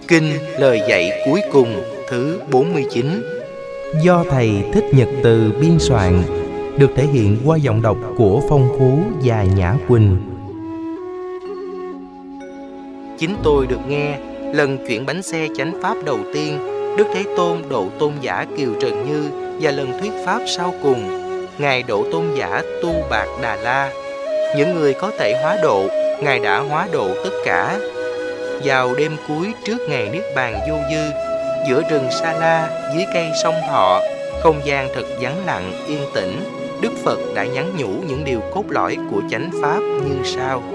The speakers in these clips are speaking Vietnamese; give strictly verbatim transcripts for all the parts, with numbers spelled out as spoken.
Kinh lời dạy cuối cùng thứ bốn mươi chín, do Thầy Thích Nhật Từ biên soạn, được thể hiện qua giọng đọc của Phong Phú và Nhã Quỳnh. chính tôi được nghe lần chuyển bánh xe chánh pháp đầu tiên, Đức Thế Tôn độ tôn giả Kiều Trần Như, và lần thuyết pháp sau cùng, Ngài độ tôn giả Tu Bạc Đà La. Những người có thể hóa độ, Ngài đã hóa độ tất cả. Vào đêm cuối trước ngày Niết Bàn vô dư, giữa rừng Sa La, dưới cây sông Thọ, không gian thật vắng lặng, yên tĩnh, Đức Phật đã nhắn nhủ những điều cốt lõi của chánh pháp như sau.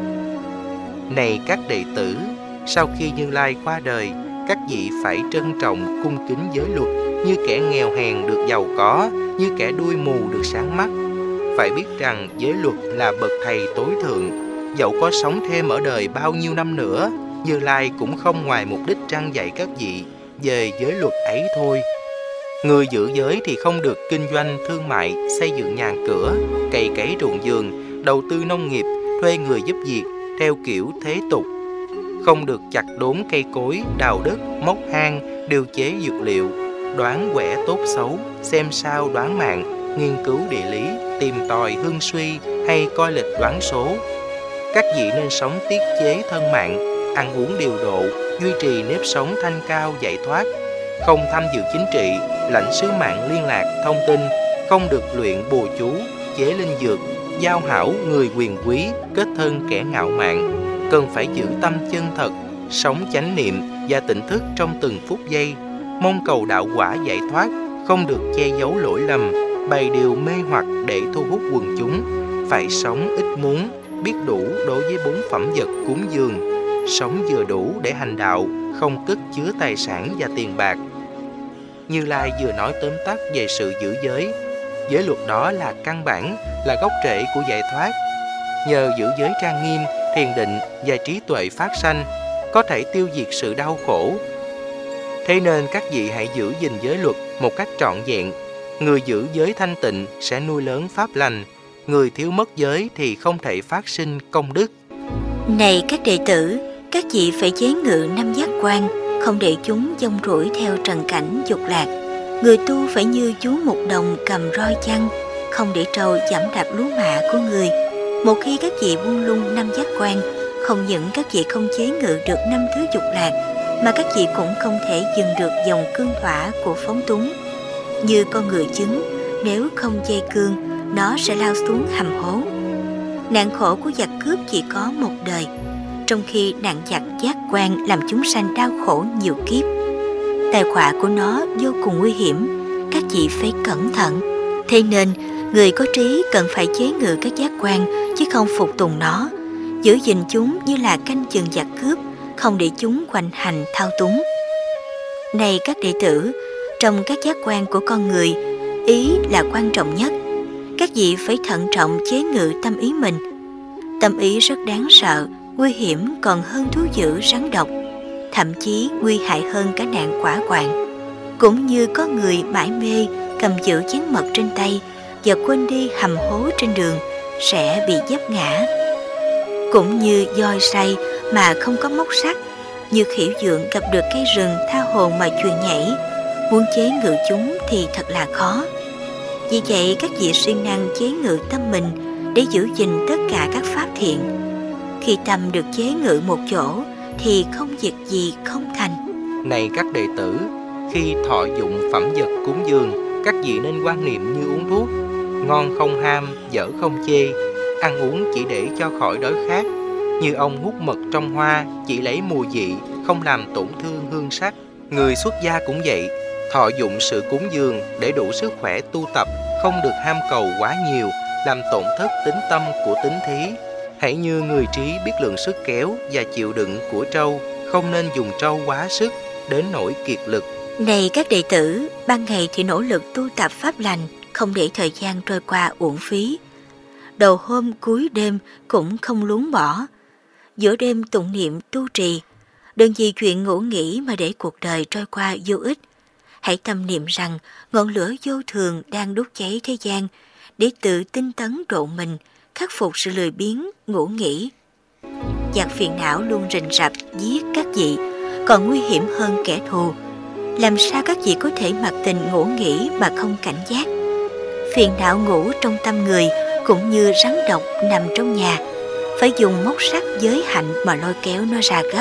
Này các đệ tử, sau khi Như Lai qua đời, các vị phải trân trọng cung kính giới luật, như kẻ nghèo hèn được giàu có, như kẻ đuôi mù được sáng mắt. Phải biết rằng giới luật là bậc thầy tối thượng. Dẫu có sống thêm ở đời bao nhiêu năm nữa, Như Lai cũng không ngoài mục đích răn dạy các vị về giới luật ấy thôi. Người giữ giới thì không được kinh doanh thương mại, xây dựng nhà cửa, cày cấy ruộng vườn, đầu tư nông nghiệp, thuê người giúp việc theo kiểu thế tục. Không được chặt đốn cây cối, đào đất, móc hang, điều chế dược liệu, đoán quẻ tốt xấu, xem sao đoán mạng, nghiên cứu địa lý, tìm tòi hương suy hay coi lịch đoán số. Các vị nên sống tiết chế thân mạng, ăn uống điều độ, duy trì nếp sống thanh cao giải thoát, không tham dự chính trị, lãnh sứ mạng liên lạc, thông tin, không được luyện bùa chú, chế linh dược, giao hảo người quyền quý, kết thân kẻ ngạo mạn. Cần phải giữ tâm chân thật, sống chánh niệm và tỉnh thức trong từng phút giây, mong cầu đạo quả giải thoát, không được che giấu lỗi lầm, bày điều mê hoặc để thu hút quần chúng. Phải sống ít muốn, biết đủ đối với bốn phẩm vật cúng dường, sống vừa đủ để hành đạo, không cất chứa tài sản và tiền bạc. Như Lai vừa nói tóm tắt về sự giữ giới. Giới luật đó là căn bản, là gốc rễ của giải thoát. Nhờ giữ giới trang nghiêm, thiền định và trí tuệ phát sanh, có thể tiêu diệt sự đau khổ. Thế nên các vị hãy giữ gìn giới luật một cách trọn vẹn. Người giữ giới thanh tịnh sẽ nuôi lớn pháp lành, người thiếu mất giới thì không thể phát sinh công đức. Này các đệ tử, các vị phải chế ngự năm giác quan, không để chúng dông rủi theo trần cảnh dục lạc. Người tu phải như chú mục đồng cầm roi chăn, không để trâu giẫm đạp lúa mạ của người. Một khi các vị buông lung năm giác quan, không những các vị không chế ngự được năm thứ dục lạc, mà các vị cũng không thể dừng được dòng cương thỏa của phóng túng. Như con ngựa trứng, nếu không dây cương, nó sẽ lao xuống hầm hố. Nạn khổ của giặc cướp chỉ có một đời, trong khi nạn giặc giác quan làm chúng sanh đau khổ nhiều kiếp. Tai họa của nó vô cùng nguy hiểm, các vị phải cẩn thận. Thế nên, người có trí cần phải chế ngự các giác quan, chứ không phục tùng nó, giữ gìn chúng như là canh chừng giặc cướp, không để chúng hoành hành thao túng. Này các đệ tử, trong các giác quan của con người, ý là quan trọng nhất. Các vị phải thận trọng chế ngự tâm ý mình. Tâm ý rất đáng sợ, nguy hiểm còn hơn thú dữ rắn độc, thậm chí nguy hại hơn cả nạn quả quạng. Cũng như có người mải mê cầm giữ chén mật trên tay và quên đi hầm hố trên đường, sẽ bị vấp ngã. Cũng như voi say mà không có móc sắt, như khỉ dượng gặp được cây rừng tha hồn mà chuyền nhảy, muốn chế ngự chúng thì thật là khó. Vì vậy các vị siêng năng chế ngự tâm mình để giữ gìn tất cả các pháp thiện. Khi tâm được chế ngự một chỗ thì không việc gì không thành. Này các đệ tử, khi thọ dụng phẩm vật cúng dường, các vị nên quan niệm như uống thuốc, ngon không ham, dở không chê, ăn uống chỉ để cho khỏi đói khát. Như ông hút mật trong hoa, chỉ lấy mùi vị, không làm tổn thương hương sắc. Người xuất gia cũng vậy, thọ dụng sự cúng dường để đủ sức khỏe tu tập, không được ham cầu quá nhiều, làm tổn thất tính tâm của tín thí. Hãy như người trí biết lượng sức kéo và chịu đựng của trâu, không nên dùng trâu quá sức, đến nỗi kiệt lực. Này các đệ tử, ban ngày thì nỗ lực tu tập pháp lành, không để thời gian trôi qua uổng phí. Đầu hôm cuối đêm cũng không luống bỏ. Giữa đêm tụng niệm tu trì, đừng vì chuyện ngủ nghỉ mà để cuộc đời trôi qua vô ích. Hãy tâm niệm rằng ngọn lửa vô thường đang đốt cháy thế gian, để tự tinh tấn độ mình, khắc phục sự lười biếng, ngủ nghỉ. Giặc phiền não luôn rình rập giết các vị, còn nguy hiểm hơn kẻ thù. Làm sao các vị có thể mặc tình ngủ nghỉ mà không cảnh giác? Phiền não ngủ trong tâm người cũng như rắn độc nằm trong nhà, phải dùng móc sắt giới hạnh mà lôi kéo nó ra gấp.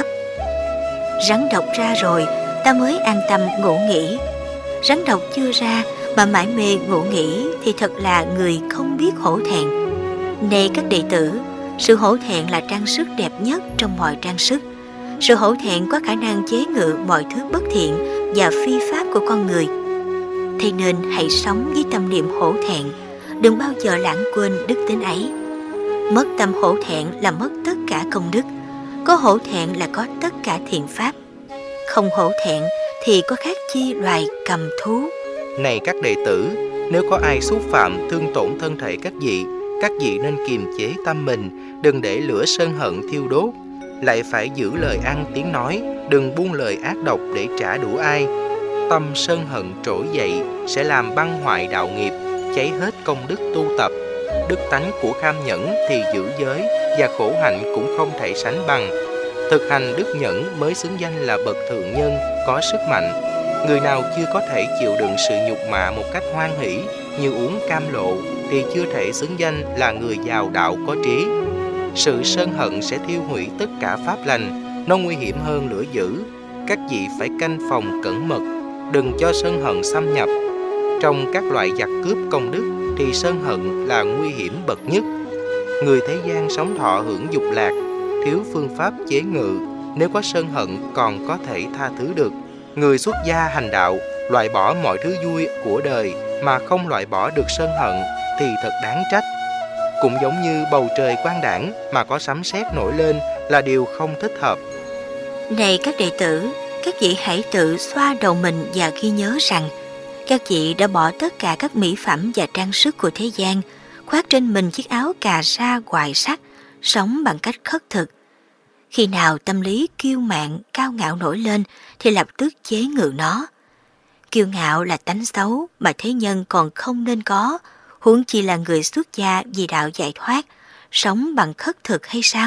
Rắn độc ra rồi, ta mới an tâm ngủ nghỉ. Rắn độc chưa ra mà mải mê ngủ nghỉ thì thật là người không biết hổ thẹn. Này các đệ tử, sự hổ thẹn là trang sức đẹp nhất trong mọi trang sức. Sự hổ thẹn có khả năng chế ngự mọi thứ bất thiện và phi pháp của con người. Thế nên hãy sống với tâm niệm hổ thẹn, đừng bao giờ lãng quên đức tính ấy. Mất tâm hổ thẹn là mất tất cả công đức, có hổ thẹn là có tất cả thiện pháp. Không hổ thẹn thì có khác chi loài cầm thú. Này các đệ tử, nếu có ai xúc phạm thương tổn thân thể các vị, các vị nên kiềm chế tâm mình, đừng để lửa sân hận thiêu đốt. Lại phải giữ lời ăn tiếng nói, đừng buông lời ác độc để trả đũa ai. Tâm sân hận trỗi dậy sẽ làm băng hoại đạo nghiệp, cháy hết công đức tu tập. Đức tánh của kham nhẫn thì giữ giới, và khổ hạnh cũng không thể sánh bằng. Thực hành đức nhẫn mới xứng danh là bậc thượng nhân, có sức mạnh. Người nào chưa có thể chịu đựng sự nhục mạ một cách hoan hỷ như uống cam lộ thì chưa thể xứng danh là người giàu đạo có trí. Sự sân hận sẽ thiêu hủy tất cả pháp lành, nó nguy hiểm hơn lửa dữ. Các vị phải canh phòng cẩn mật, đừng cho sân hận xâm nhập. Trong các loại giặc cướp công đức thì sân hận là nguy hiểm bậc nhất. Người thế gian sống thọ hưởng dục lạc, thiếu phương pháp chế ngự, nếu có sân hận còn có thể tha thứ được. Người xuất gia hành đạo, loại bỏ mọi thứ vui của đời mà không loại bỏ được sân hận thì thật đáng trách. Cũng giống như bầu trời quang đãng mà có sấm sét nổi lên là điều không thích hợp. Này các đệ tử, các vị hãy tự xoa đầu mình và ghi nhớ rằng các vị đã bỏ tất cả các mỹ phẩm và trang sức của thế gian, khoác trên mình chiếc áo cà sa hoài sắc, sống bằng cách khất thực. Khi nào tâm lý kiêu mạn, cao ngạo nổi lên thì lập tức chế ngự nó. Kiêu ngạo là tánh xấu mà thế nhân còn không nên có, huống chi là người xuất gia vì đạo giải thoát, sống bằng khất thực hay sao?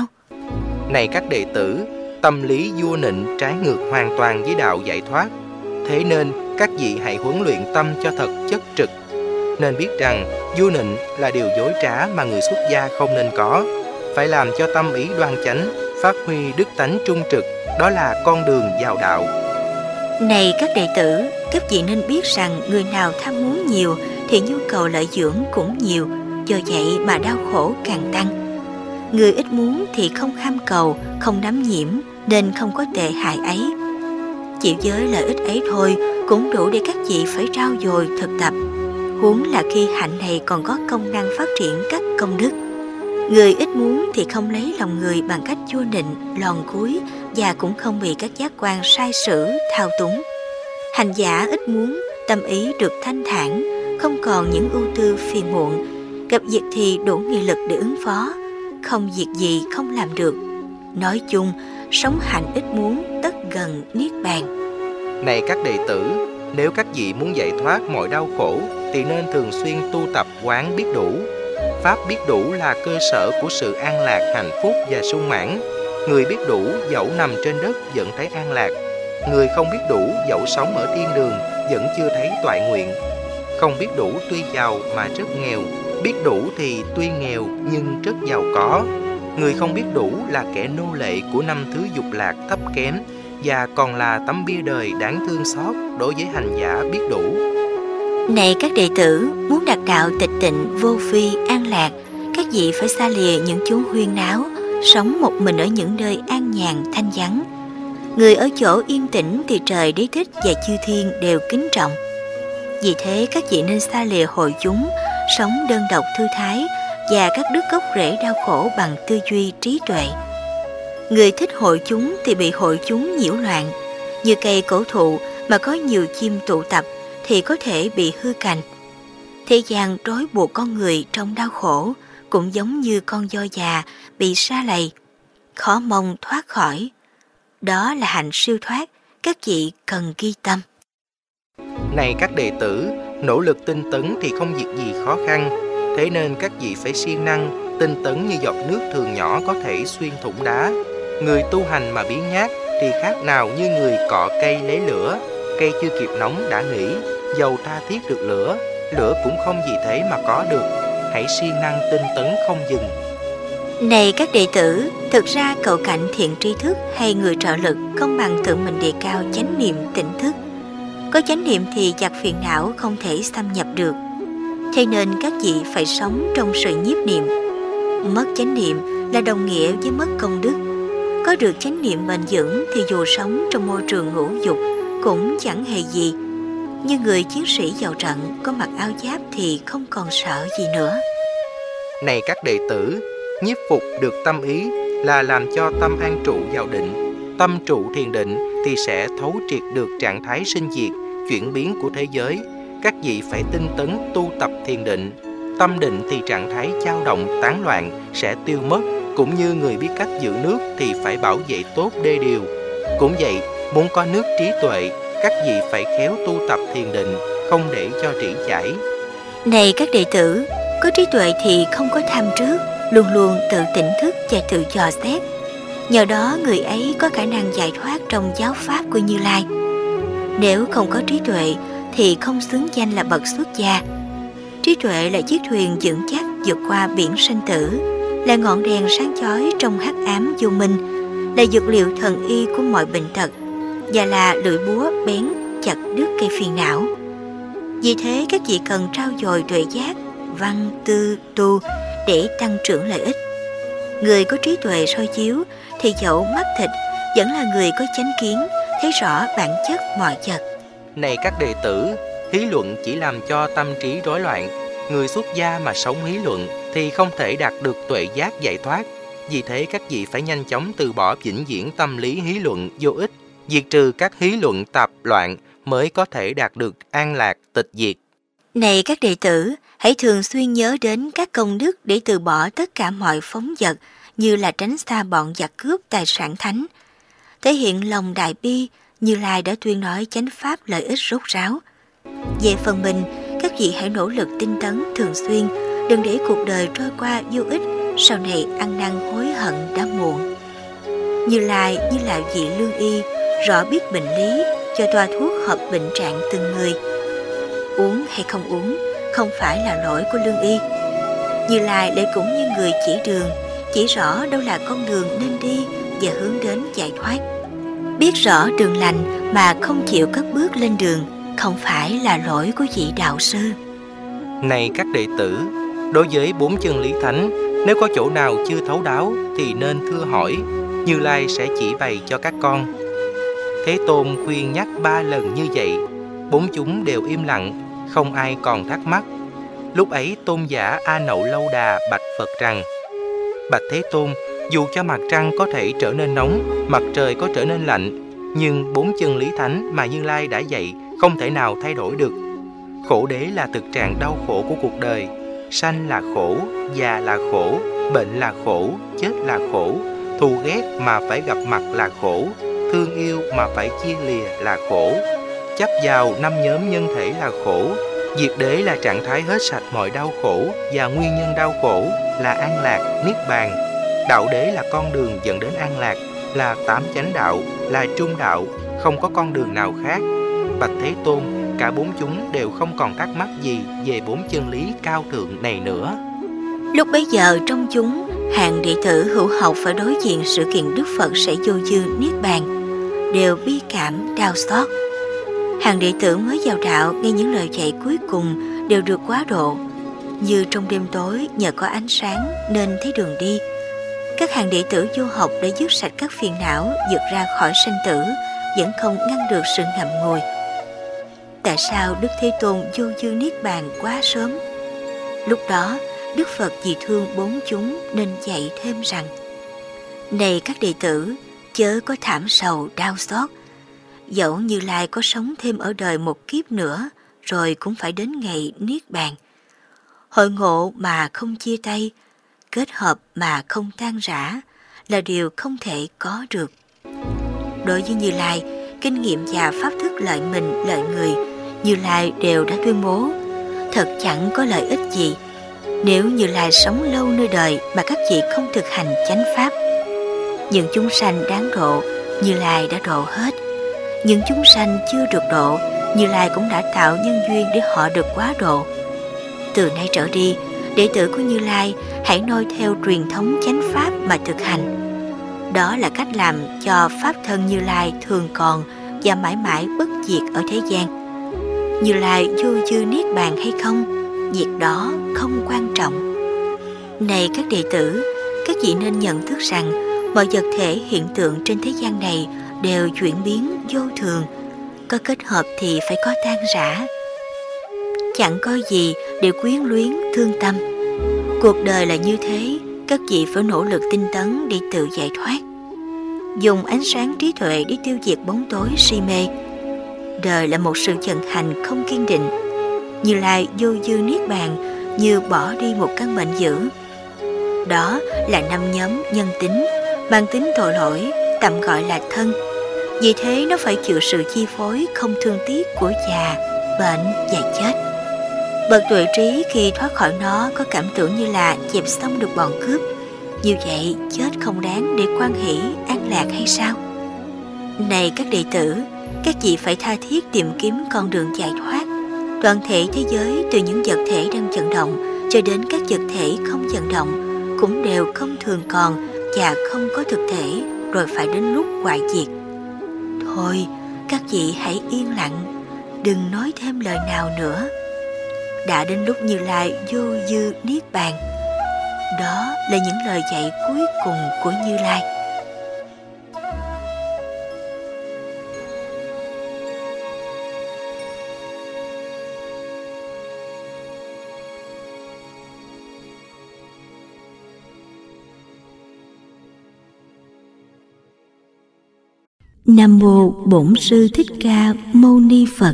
Này các đệ tử, tâm lý vua nịnh trái ngược hoàn toàn với đạo giải thoát. Thế nên các vị hãy huấn luyện tâm cho thật chất trực. Nên biết rằng vua nịnh là điều dối trá mà người xuất gia không nên có. Phải làm cho tâm ý đoan chánh, phát huy đức tánh trung trực, đó là con đường vào đạo. Này các đệ tử, các vị nên biết rằng người nào tham muốn nhiều thì nhu cầu lợi dưỡng cũng nhiều, do vậy mà đau khổ càng tăng. Người ít muốn thì không ham cầu, không nắm nhiễm nên không có tệ hại ấy. Chịu giới lợi ích ấy thôi cũng đủ để các vị phải trau dồi thực tập, huống là khi hạnh này còn có công năng phát triển các công đức. Người ít muốn thì không lấy lòng người bằng cách chua nịnh, lòn cúi và cũng không bị các giác quan sai sử, thao túng. Hành giả ít muốn, tâm ý được thanh thản, không còn những ưu tư phiền muộn, gặp việc thì đủ nghị lực để ứng phó, không việc gì không làm được. Nói chung, sống hạnh ít muốn tất gần niết bàn. Này các đệ tử, nếu các vị muốn giải thoát mọi đau khổ thì nên thường xuyên tu tập quán biết đủ. Pháp biết đủ là cơ sở của sự an lạc, hạnh phúc và sung mãn. Người biết đủ dẫu nằm trên đất vẫn thấy an lạc. Người không biết đủ dẫu sống ở thiên đường vẫn chưa thấy toại nguyện. Không biết đủ tuy giàu mà rất nghèo, biết đủ thì tuy nghèo nhưng rất giàu có. Người không biết đủ là kẻ nô lệ của năm thứ dục lạc thấp kém và còn là tấm bia đời đáng thương xót đối với hành giả biết đủ. Này các đệ tử, muốn đạt đạo tịch tịnh, vô phi, an lạc, các vị phải xa lìa những chốn huyên náo, sống một mình ở những nơi an nhàn, thanh vắng. Người ở chỗ yên tĩnh thì trời đế thích và chư thiên đều kính trọng. Vì thế các vị nên xa lìa hội chúng, sống đơn độc thư thái và các đứt gốc rễ đau khổ bằng tư duy trí tuệ. Người thích hội chúng thì bị hội chúng nhiễu loạn, như cây cổ thụ mà có nhiều chim tụ tập thì có thể bị hư cành. Thế gian trói buộc con người trong đau khổ cũng giống như con voi già bị sa lầy, khó mong thoát khỏi. Đó là hạnh siêu thoát, các vị cần ghi tâm. Này các đệ tử, nỗ lực tinh tấn thì không việc gì khó khăn. Thế nên các vị phải siêng năng, tinh tấn như giọt nước thường nhỏ có thể xuyên thủng đá. Người tu hành mà biếng nhác thì khác nào như người cọ cây lấy lửa. Cây chưa kịp nóng đã nghĩ, dầu tha thiết được lửa, lửa cũng không vì thế mà có được. Hãy siêng năng tinh tấn không dừng. Này các đệ tử, thực ra cậu cạnh thiện tri thức hay người trợ lực không bằng tự mình đề cao chánh niệm tỉnh thức. Có chánh niệm thì giặc phiền não không thể xâm nhập được. Thế nên các vị phải sống trong sự nhiếp niệm. Mất chánh niệm là đồng nghĩa với mất công đức. Có được chánh niệm bền vững thì dù sống trong môi trường ngũ dục cũng chẳng hề gì. Như người chiến sĩ vào trận có mặc áo giáp thì không còn sợ gì nữa. Này các đệ tử, nhiếp phục được tâm ý là làm cho tâm an trụ vào định. Tâm trụ thiền định thì sẽ thấu triệt được trạng thái sinh diệt, chuyển biến của thế giới. Các vị phải tinh tấn tu tập thiền định. Tâm định thì trạng thái dao động, tán loạn sẽ tiêu mất. Cũng như người biết cách giữ nước thì phải bảo vệ tốt đê điều. Cũng vậy, muốn có nước trí tuệ, các vị phải khéo tu tập thiền định, không để cho trĩ chảy. Này các đệ tử, có trí tuệ thì không có tham trước, luôn luôn tự tỉnh thức và tự dò xét. Nhờ đó người ấy có khả năng giải thoát trong giáo pháp của Như Lai. Nếu không có trí tuệ thì không xứng danh là bậc xuất gia. Trí tuệ là chiếc thuyền vững chắc vượt qua biển sinh tử, là ngọn đèn sáng chói trong hắc ám vô minh, là dược liệu thần y của mọi bệnh tật, và là lưỡi búa bén chặt đứt cây phiền não. Vì thế các vị cần trau dồi tuệ giác, văn, tư, tu để tăng trưởng lợi ích. Người có trí tuệ soi chiếu thì dẫu mắt thịt vẫn là người có chánh kiến, thấy rõ bản chất mọi vật. Này các đệ tử, hí luận chỉ làm cho tâm trí rối loạn. Người xuất gia mà sống hí luận thì không thể đạt được tuệ giác giải thoát. Vì thế các vị phải nhanh chóng từ bỏ vĩnh viễn tâm lý hí luận vô ích, diệt trừ các hí luận tạp loạn mới có thể đạt được an lạc tịch diệt. Này các đệ tử, hãy thường xuyên nhớ đến các công đức để từ bỏ tất cả mọi phóng dật, như là tránh xa bọn giặc cướp tài sản thánh. Thể hiện lòng đại bi, Như Lai đã tuyên nói chánh pháp lợi ích rốt ráo. Về phần mình, các vị hãy nỗ lực tinh tấn thường xuyên, đừng để cuộc đời trôi qua vô ích, sau này ăn năn hối hận đã muộn. Như Lai như là vị lương y, rõ biết bệnh lý, cho toa thuốc hợp bệnh trạng từng người. Uống hay không uống không phải là lỗi của lương y. Như Lai lại cũng như người chỉ đường, chỉ rõ đâu là con đường nên đi và hướng đến giải thoát. Biết rõ đường lành mà không chịu cất bước lên đường không phải là lỗi của vị đạo sư. Này các đệ tử, đối với bốn chân lý thánh, nếu có chỗ nào chưa thấu đáo thì nên thưa hỏi, Như Lai sẽ chỉ bày cho các con. Thế Tôn khuyên nhắc ba lần như vậy, bốn chúng đều im lặng, không ai còn thắc mắc. Lúc ấy tôn giả A Nậu Lâu Đà bạch Phật rằng: Bạch Thế Tôn, dù cho mặt trăng có thể trở nên nóng, mặt trời có trở nên lạnh, nhưng bốn chân lý thánh mà Như Lai đã dạy không thể nào thay đổi được. Khổ đế là thực trạng đau khổ của cuộc đời. Sanh là khổ, già là khổ, bệnh là khổ, chết là khổ, thù ghét mà phải gặp mặt là khổ, thương yêu mà phải chia lìa là khổ, chấp vào năm nhóm nhân thể là khổ. Diệt đế là trạng thái hết sạch mọi đau khổ, và nguyên nhân đau khổ là an lạc, niết bàn. Đạo đế là con đường dẫn đến an lạc, là tám chánh đạo, là trung đạo, không có con đường nào khác. Bạch Thế Tôn, cả bốn chúng đều không còn thắc mắc gì về bốn chân lý cao thượng này nữa. Lúc bấy giờ trong chúng, hàng đệ tử hữu học phải đối diện sự kiện Đức Phật sẽ vô dư niết bàn, đều bi cảm đau xót. Hàng đệ tử mới vào đạo nghe những lời dạy cuối cùng đều được quá độ, như trong đêm tối nhờ có ánh sáng nên thấy đường đi. Các hàng đệ tử vô học đã dứt sạch các phiền não, vượt ra khỏi sinh tử, vẫn không ngăn được sự ngậm ngùi. Tại sao Đức Thế Tôn vô dư niết bàn quá sớm? Lúc đó Đức Phật vì thương bốn chúng nên dạy thêm rằng: Này các đệ tử, chớ có thảm sầu đau xót. Dẫu Như Lai có sống thêm ở đời một kiếp nữa, rồi cũng phải đến ngày niết bàn. Hội ngộ mà không chia tay, kết hợp mà không tan rã là điều không thể có được. Đối với Như Lai, kinh nghiệm và pháp thức lợi mình, lợi người, Như Lai đều đã tuyên bố, thật chẳng có lợi ích gì nếu Như Lai sống lâu nơi đời mà các vị không thực hành chánh pháp. Những chúng sanh đáng độ Như Lai đã độ hết. Những chúng sanh chưa được độ, Như Lai cũng đã tạo nhân duyên để họ được quá độ. Từ nay trở đi, đệ tử của Như Lai hãy noi theo truyền thống chánh pháp mà thực hành. Đó là cách làm cho pháp thân Như Lai thường còn và mãi mãi bất diệt ở thế gian. Như Lai vô dư niết bàn hay không, việc đó không quan trọng. Này các đệ tử, các vị nên nhận thức rằng mọi vật thể hiện tượng trên thế gian này đều chuyển biến vô thường, có kết hợp thì phải có tan rã. Chẳng có gì để quyến luyến thương tâm. Cuộc đời là như thế, các vị phải nỗ lực tinh tấn để tự giải thoát. Dùng ánh sáng trí tuệ để tiêu diệt bóng tối si mê. Đời là một sự vận hành không kiên định. Như Lai vô dư niết bàn như bỏ đi một căn bệnh dữ. Đó là năm nhóm nhân tính, mang tính tội lỗi, tạm gọi là thân. Vì thế nó phải chịu sự chi phối không thương tiếc của già, bệnh và chết. Bậc tuệ trí khi thoát khỏi nó có cảm tưởng như là dẹp xong được bọn cướp. Như vậy chết không đáng để quan hỷ an lạc hay sao? Này các đệ tử, các vị phải tha thiết tìm kiếm con đường giải thoát. Toàn thể thế giới, từ những vật thể đang vận động cho đến các vật thể không vận động, cũng đều không thường còn và không có thực thể, rồi phải đến lúc hoại diệt. Thôi, các vị hãy yên lặng, đừng nói thêm lời nào nữa. Đã đến lúc Như Lai vô dư niết bàn. Đó là những lời dạy cuối cùng của Như Lai. Nam mô Bổn Sư Thích Ca Mâu Ni Phật.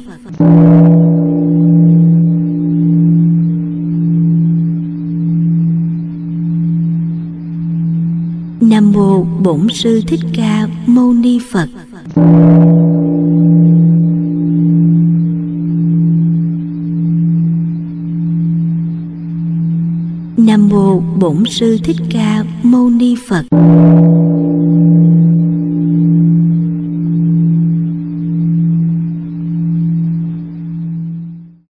Nam mô Bổn Sư Thích Ca Mâu Ni Phật. Nam mô Bổn Sư Thích Ca Mâu Ni Phật.